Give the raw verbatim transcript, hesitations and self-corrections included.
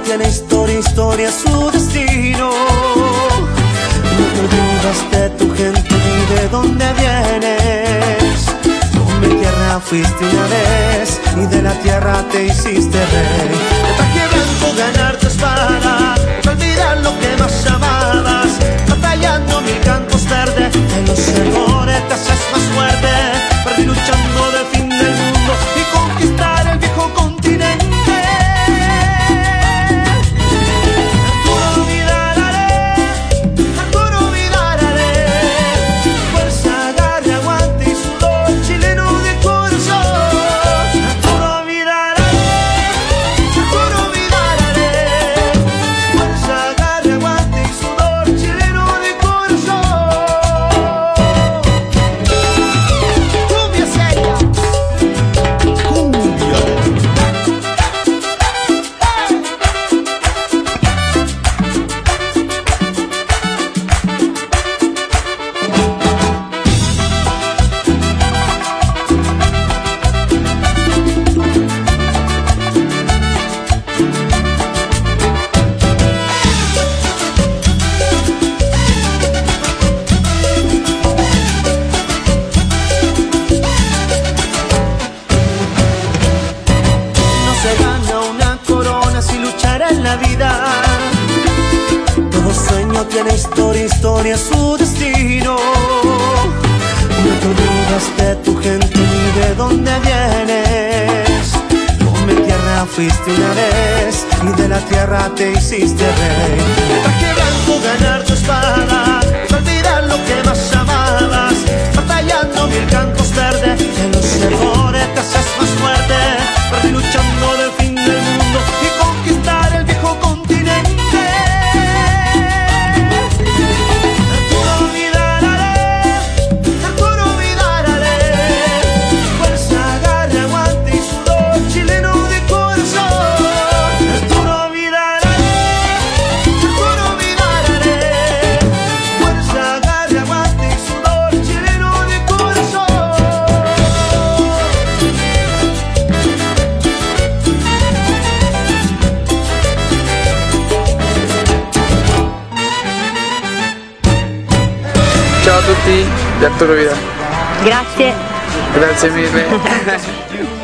tiene historia, historia su destino. No te olvidas de tu gente ni de dónde vienes. Con mi tierra fuiste una vez y de la tierra te hiciste rey. De traje blanco ganar tu espada, no olvidar lo que más amabas. Batallando mil campos verdes, en los errores te haces más fuerte. Perdí luchando del fin del mundo y conquistar el viejo continente. Tiene historia, historia su destino. No te olvidas de tu gente ni de dónde vienes. Con mi tierra fuiste una vez y de la tierra te hiciste rey. De traje blanco ganar tu espada, no olvidar lo que más amabas. Batallando mil campos verdes, en los errores te haces más fuerte. Perdí luchando del fin del mundo y conquistar el viejo continente. Ciao a tutti di Arturo Vidal. Grazie. Grazie mille.